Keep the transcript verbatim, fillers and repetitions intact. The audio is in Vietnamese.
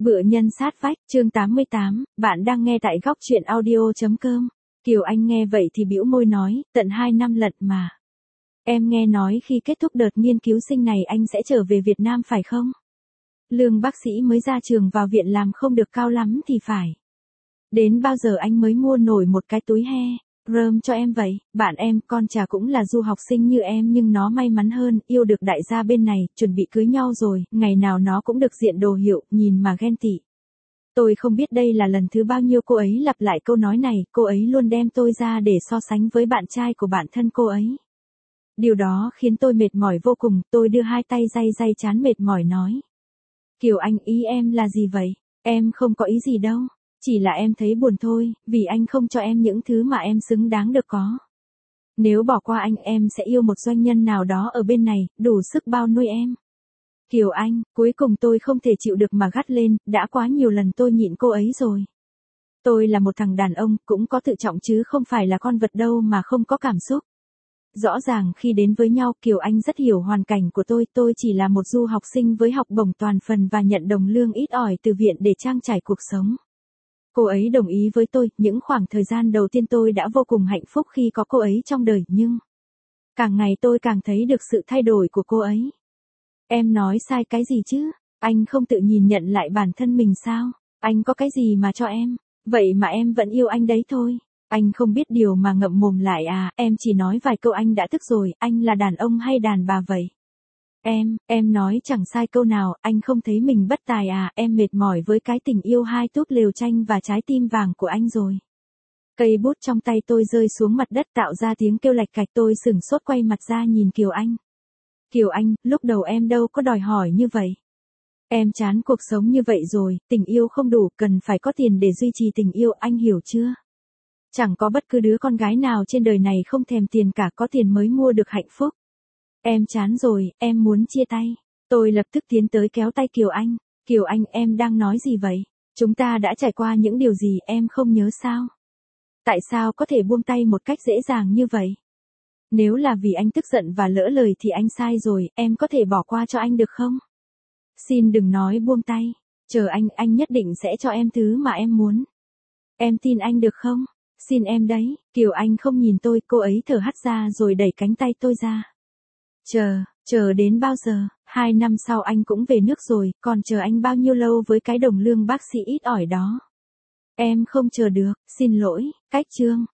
Vựa nhân sát vách, chương tám mươi tám, bạn đang nghe tại góc truyện audio.com. Kiều Anh nghe vậy thì bĩu môi nói, tận hai năm lận mà. Em nghe nói khi kết thúc đợt nghiên cứu sinh này anh sẽ trở về Việt Nam phải không? Lương bác sĩ mới ra trường vào viện làm không được cao lắm thì phải. Đến bao giờ anh mới mua nổi một cái túi he, rơm cho em vậy? Bạn em, con chả cũng là du học sinh như em nhưng nó may mắn hơn, yêu được đại gia bên này, chuẩn bị cưới nhau rồi, ngày nào nó cũng được diện đồ hiệu, nhìn mà ghen tị. Tôi không biết đây là lần thứ bao nhiêu cô ấy lặp lại câu nói này, cô ấy luôn đem tôi ra để so sánh với bạn trai của bạn thân cô ấy. Điều đó khiến tôi mệt mỏi vô cùng, tôi đưa hai tay day day chán mệt mỏi nói. Kiều Anh, ý em là gì vậy? Em không có ý gì đâu. Chỉ là em thấy buồn thôi, vì anh không cho em những thứ mà em xứng đáng được có. Nếu bỏ qua anh em sẽ yêu một doanh nhân nào đó ở bên này, đủ sức bao nuôi em. Kiều Anh, cuối cùng tôi không thể chịu được mà gắt lên, đã quá nhiều lần tôi nhịn cô ấy rồi. Tôi là một thằng đàn ông, cũng có tự trọng chứ không phải là con vật đâu mà không có cảm xúc. Rõ ràng khi đến với nhau Kiều Anh rất hiểu hoàn cảnh của tôi, tôi chỉ là một du học sinh với học bổng toàn phần và nhận đồng lương ít ỏi từ viện để trang trải cuộc sống. Cô ấy đồng ý với tôi, những khoảng thời gian đầu tiên tôi đã vô cùng hạnh phúc khi có cô ấy trong đời, nhưng càng ngày tôi càng thấy được sự thay đổi của cô ấy. Em nói sai cái gì chứ? Anh không tự nhìn nhận lại bản thân mình sao? Anh có cái gì mà cho em? Vậy mà em vẫn yêu anh đấy thôi. Anh không biết điều mà ngậm mồm lại à, em chỉ nói vài câu anh đã tức rồi, anh là đàn ông hay đàn bà vậy? Em, em nói chẳng sai câu nào, anh không thấy mình bất tài à, em mệt mỏi với cái tình yêu hai túp lều tranh và trái tim vàng của anh rồi. Cây bút trong tay tôi rơi xuống mặt đất tạo ra tiếng kêu lạch cạch, tôi sửng sốt quay mặt ra nhìn Kiều Anh. Kiều Anh, lúc đầu em đâu có đòi hỏi như vậy. Em chán cuộc sống như vậy rồi, tình yêu không đủ, cần phải có tiền để duy trì tình yêu, anh hiểu chưa? Chẳng có bất cứ đứa con gái nào trên đời này không thèm tiền cả, có tiền mới mua được hạnh phúc. Em chán rồi, em muốn chia tay. Tôi lập tức tiến tới kéo tay Kiều Anh. Kiều Anh, em đang nói gì vậy? Chúng ta đã trải qua những điều gì em không nhớ sao? Tại sao có thể buông tay một cách dễ dàng như vậy? Nếu là vì anh tức giận và lỡ lời thì anh sai rồi, em có thể bỏ qua cho anh được không? Xin đừng nói buông tay. Chờ anh, anh nhất định sẽ cho em thứ mà em muốn. Em tin anh được không? Xin em đấy. Kiều Anh không nhìn tôi, cô ấy thở hắt ra rồi đẩy cánh tay tôi ra. Chờ, chờ đến bao giờ? Hai năm sau anh cũng về nước rồi, còn chờ anh bao nhiêu lâu với cái đồng lương bác sĩ ít ỏi đó? Em không chờ được, xin lỗi, cách chương.